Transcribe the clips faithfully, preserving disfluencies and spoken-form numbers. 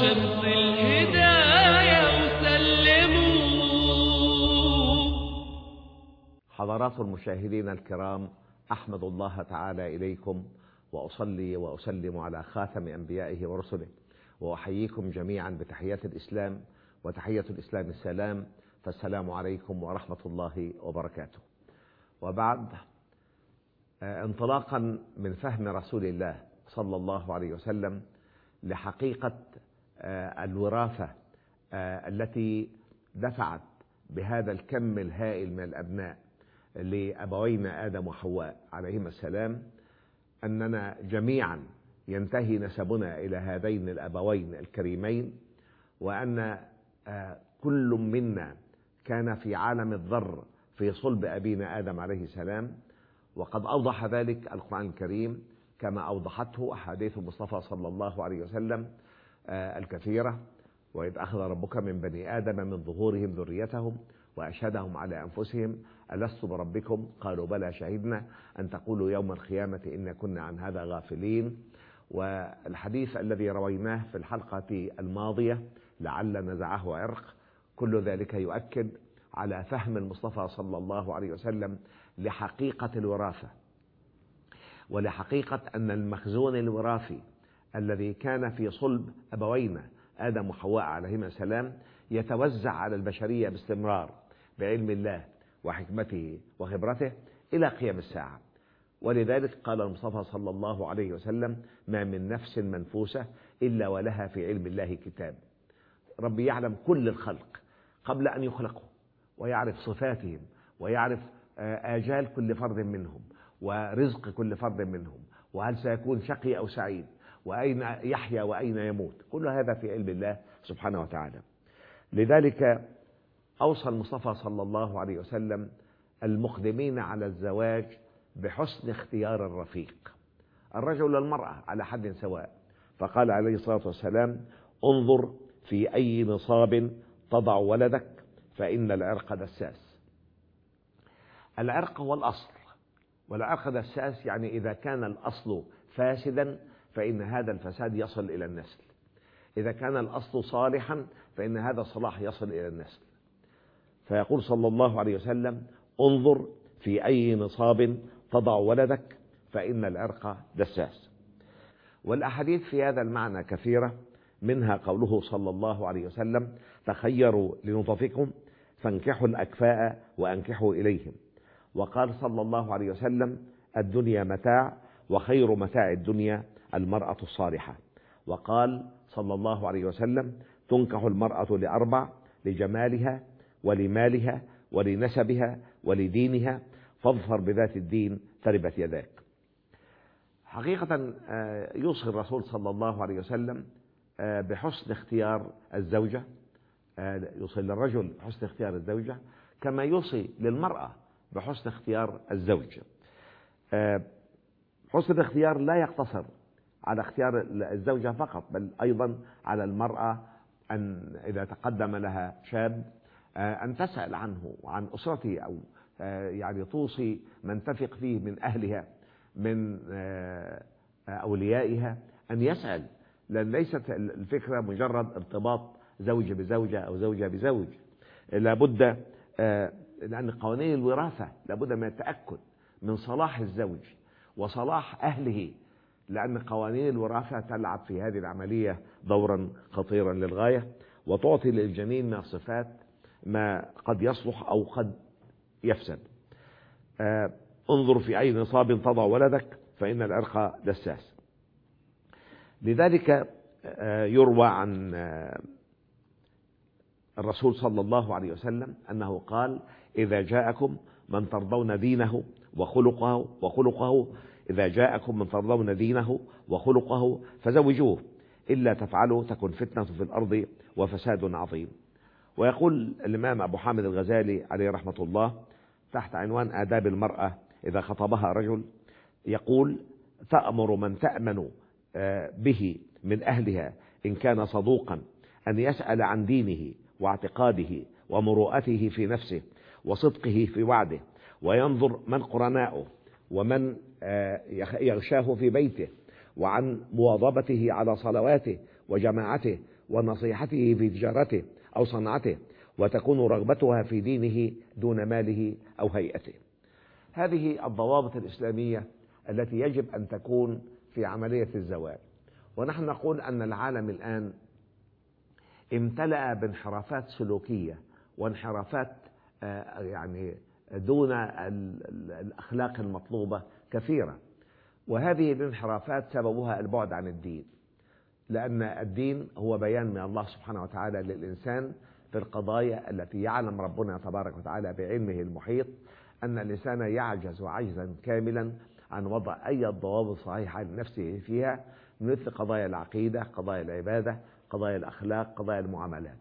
شمس الهداية وسلموا. حضرات المشاهدين الكرام، أحمد الله تعالى إليكم وأصلي وأسلم على خاتم أنبيائه ورسله، وأحييكم جميعا بتحية الإسلام، وتحية الإسلام السلام، فالسلام عليكم ورحمة الله وبركاته. وبعد، انطلاقا من فهم رسول الله صلى الله عليه وسلم لحقيقة الوراثة التي دفعت بهذا الكم الهائل من الأبناء لأبوينا آدم وحواء عليهما السلام، أننا جميعا ينتهي نسبنا إلى هذين الأبوين الكريمين، وأن كل منا كان في عالم الذر في صلب أبينا آدم عليه السلام. وقد أوضح ذلك القرآن الكريم كما أوضحته أحاديث المصطفى صلى الله عليه وسلم الكثيرة. وإذ أخذ ربك من بني آدم من ظهورهم ذريتهم وأشهدهم على أنفسهم ألست بربكم قالوا بلى شهدنا أن تقولوا يوم القيامة إن كنا عن هذا غافلين. والحديث الذي رويناه في الحلقة الماضية لعل نزعه عرق، كل ذلك يؤكد على فهم المصطفى صلى الله عليه وسلم لحقيقة الوراثة، ولحقيقة أن المخزون الوراثي الذي كان في صلب أبوينا آدم وحواء عليهما السلام يتوزع على البشرية باستمرار بعلم الله وحكمته وخبرته إلى قيام الساعة. ولذلك قال المصطفى صلى الله عليه وسلم: ما من نفس منفوسة إلا ولها في علم الله كتاب. ربي يعلم كل الخلق قبل أن يخلقوا، ويعرف صفاتهم، ويعرف آجال كل فرد منهم، ورزق كل فرد منهم، وهل سيكون شقي أو سعيد، وأين يحيا وأين يموت. كل هذا في علم الله سبحانه وتعالى. لذلك أوصى المصطفى صلى الله عليه وسلم المقدمين على الزواج بحسن اختيار الرفيق، الرجل والمرأة على حد سواء. فقال عليه الصلاة والسلام: انظر في أي نصاب تضع ولدك فإن العرق دساس. العرق هو الأصل، والعرق دساس يعني إذا كان الأصل فاسدا فإن هذا الفساد يصل إلى النسل، إذا كان الأصل صالحا فإن هذا الصلاح يصل إلى النسل. فيقول صلى الله عليه وسلم: انظر في أي نصاب تضع ولدك فإن العرق دساس. والأحاديث في هذا المعنى كثيرة، منها قوله صلى الله عليه وسلم: تخيروا لنطفكم فانكحوا الأكفاء وأنكحوا إليهم. وقال صلى الله عليه وسلم: الدنيا متاع وخير متاع الدنيا المرأة الصالحة. وقال صلى الله عليه وسلم: تنكح المرأة لأربع: لجمالها ولمالها ولنسبها ولدينها، فاظفر بذات الدين تربت يداك. حقيقة يوصي الرسول صلى الله عليه وسلم بحسن اختيار الزوجة، يوصي للرجل بحسن اختيار الزوجة كما يوصي للمرأة بحسن اختيار الزوج. حسن الاختيار لا يقتصر على اختيار الزوجة فقط، بل أيضا على المرأة أن إذا تقدم لها شاب أن تسأل عنه وعن أسرته، أو يعني توصي من تثق فيه من أهلها من أوليائها أن يسأل، لأن ليست الفكرة مجرد ارتباط زوج بزوجة أو زوجة بزوج. لابد، لأن قوانين الوراثة لابد من التأكد من صلاح الزوج وصلاح أهله، لأن قوانين الوراثة تلعب في هذه العملية دورا خطيرا للغاية، وتعطي للجنين من الصفات ما قد يصلح أو قد يفسد. آه انظر في أي نصاب تضع ولدك فإن العرق دساس. لذلك آه يروى عن آه الرسول صلى الله عليه وسلم أنه قال: إذا جاءكم من ترضون دينه وخلقه وخلقه إذا جاءكم من ترضون دينه وخلقه فزوجوه، إلا تفعلوا تكن فتنة في الأرض وفساد عظيم. ويقول الإمام أبو حامد الغزالي عليه رحمة الله تحت عنوان آداب المرأة إذا خطبها رجل، يقول: تأمر من تأمن به من أهلها إن كان صدوقا أن يسأل عن دينه واعتقاده ومروءته في نفسه وصدقه في وعده، وينظر من قرناؤه ومن يغشاه في بيته، وعن مواظبته على صلواته وجماعته ونصيحته في تجارته أو صنعته، وتكون رغبتها في دينه دون ماله أو هيئته. هذه الضوابط الإسلامية التي يجب أن تكون في عملية الزواج. ونحن نقول أن العالم الآن امتلأ بانحرافات سلوكية وانحرافات يعني دون الأخلاق المطلوبة كثيرة، وهذه الانحرافات سببها البعد عن الدين، لأن الدين هو بيان من الله سبحانه وتعالى للإنسان في القضايا التي يعلم ربنا تبارك وتعالى بعلمه المحيط أن الإنسان يعجز عجزا كاملا عن وضع أي ضوابط صحيحة لنفسه فيها، مثل قضايا العقيدة، قضايا العبادة، قضايا الأخلاق، قضايا المعاملات.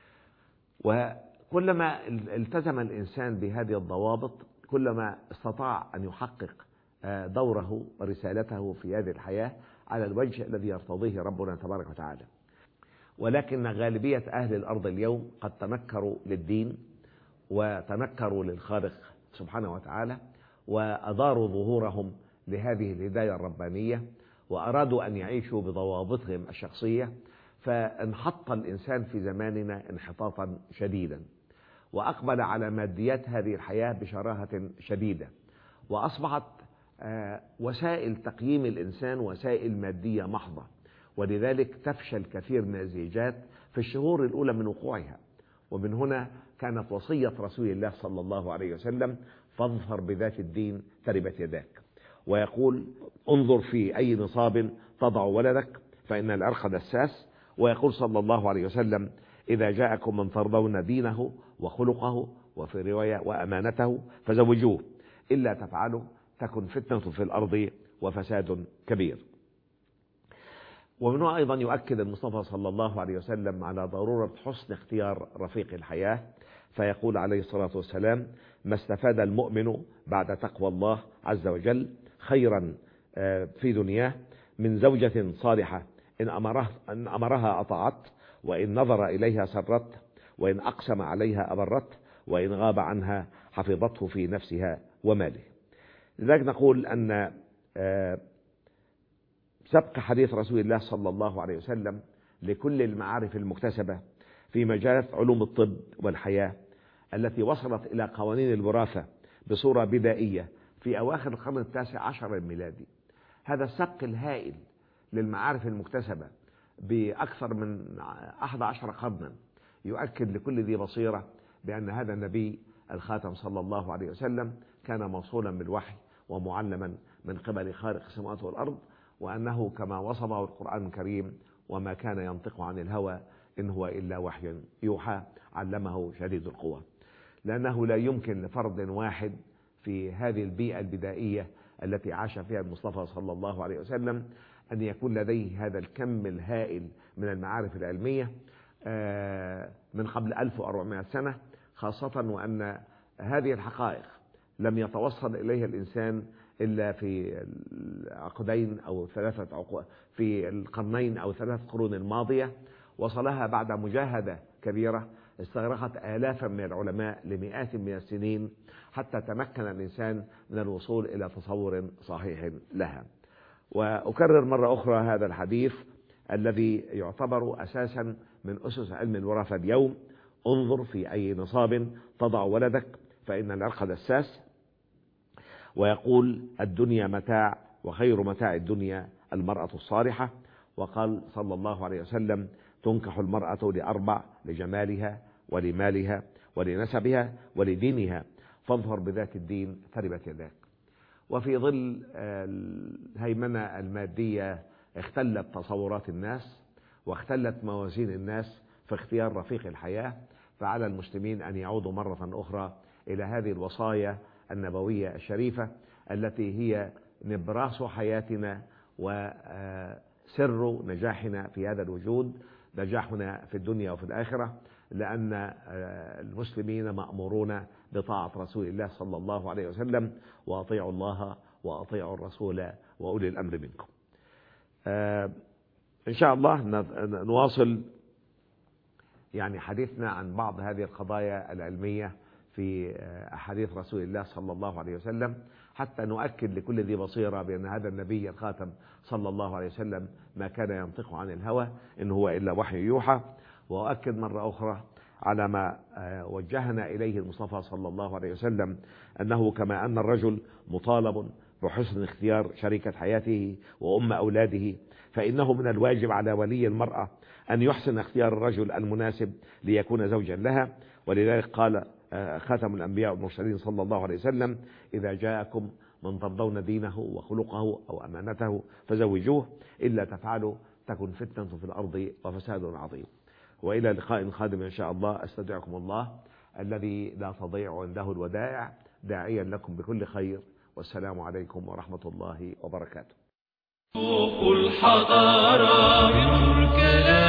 وكلما التزم الإنسان بهذه الضوابط كلما استطاع أن يحقق دوره ورسالته في هذه الحياة على الوجه الذي يرتضيه ربنا تبارك وتعالى. ولكن غالبية أهل الأرض اليوم قد تنكروا للدين وتنكروا للخالق سبحانه وتعالى، وأداروا ظهورهم لهذه الهداية الربانية، وأرادوا أن يعيشوا بضوابطهم الشخصية، فانحط الإنسان في زماننا انحطاطا شديدا، وأقبل على ماديات هذه الحياة بشراهة شديدة، وأصبحت وسائل تقييم الإنسان وسائل مادية محضة، ولذلك تفشل كثير من الزيجات في الشهور الأولى من وقوعها. ومن هنا كانت وصية رسول الله صلى الله عليه وسلم: فاظفر بذات الدين تربت يداك. ويقول: انظر في أي نصاب تضع ولدك فإن العرق دساس. ويقول صلى الله عليه وسلم: إذا جاءكم من ترضون دينه وخلقه، وفي رواية وأمانته، فزوجوه، إلا تفعلوا تكن فتنة في الأرض وفساد كبير. ومنه أيضا يؤكد المصطفى صلى الله عليه وسلم على ضرورة حسن اختيار رفيق الحياة، فيقول عليه الصلاة والسلام: ما استفاد المؤمن بعد تقوى الله عز وجل خيرا في دنياه من زوجة صالحة إن أمره إن أمرها أطاعت، وإن نظر إليها سرت، وإن أقسم عليها أبرت، وإن غاب عنها حفظته في نفسها وماله. لذلك نقول أن سبق حديث رسول الله صلى الله عليه وسلم لكل المعارف المكتسبة في مجال علوم الطب والحياة التي وصلت إلى قوانين الوراثة بصورة بدائية في أواخر القرن التاسع عشر الميلادي. هذا السبق الهائل للمعارف المكتسبة بأكثر من أحد عشر قرنا يؤكد لكل ذي بصيرة بأن هذا النبي الخاتم صلى الله عليه وسلم كان موصولا بالوحي ومعلما من قبل خالق السماوات والأرض، وأنه كما وصفه القرآن الكريم: وما كان ينطق عن الهوى إن هو إلا وحي يوحى علمه شديد القوى. لأنه لا يمكن لفرد واحد في هذه البيئة البدائية التي عاش فيها المصطفى صلى الله عليه وسلم أن يكون لديه هذا الكم الهائل من المعارف العلمية من قبل ألف وأربعمائة سنة، خاصة وأن هذه الحقائق لم يتوصل إليها الإنسان إلا في عقدين أو ثلاثة عقود في القرنين أو ثلاث قرون الماضية، وصلها بعد مجاهدة كبيرة استغرقت آلافا من العلماء لمئات من السنين حتى تمكن الإنسان من الوصول إلى تصور صحيح لها. وأكرر مرة أخرى هذا الحديث الذي يعتبر أساسا من أسس علم الوراثة اليوم: انظر في أي نصاب تضع ولدك فإن العرق دساس. ويقول: الدنيا متاع، وخير متاع الدنيا المرأة الصالحة. وقال صلى الله عليه وسلم: تنكح المرأة لأربع: لجمالها ولمالها ولنسبها ولدينها، فاظفر بذات الدين تربت يداك. وفي ظل الهيمنة المادية اختلت تصورات الناس واختلت موازين الناس في اختيار رفيق الحياة، فعلى المسلمين أن يعودوا مرة أخرى إلى هذه الوصايا النبوية الشريفة التي هي نبراس حياتنا وسر نجاحنا في هذا الوجود، نجاحنا في الدنيا وفي الآخرة، لأن المسلمين مأمورون بطاعة رسول الله صلى الله عليه وسلم: وأطيعوا الله وأطيعوا الرسول وأولي الأمر منكم. إن شاء الله نواصل يعني حديثنا عن بعض هذه القضايا العلمية في أحاديث رسول الله صلى الله عليه وسلم، حتى نؤكد لكل ذي بصيرة بأن هذا النبي الخاتم صلى الله عليه وسلم ما كان ينطق عن الهوى إن هو إلا وحي يوحى. وأؤكد مرة أخرى على ما وجهنا إليه المصطفى صلى الله عليه وسلم، أنه كما أن الرجل مطالب بحسن اختيار شريكة حياته وأم أولاده، فإنه من الواجب على ولي المرأة أن يحسن اختيار الرجل المناسب ليكون زوجا لها. ولذلك قال خاتم الأنبياء والمرسلين صلى الله عليه وسلم: إذا جاءكم من ترضون دينه وخلقه أو أمانته فزوجوه، إلا تفعلوا تكن فتنة في الأرض وفساد عظيم. وإلى لقاء قادم إن شاء الله، أستودعكم الله الذي لا تضيع عنده الودائع، داعيا لكم بكل خير، والسلام عليكم ورحمة الله وبركاته. الحضارة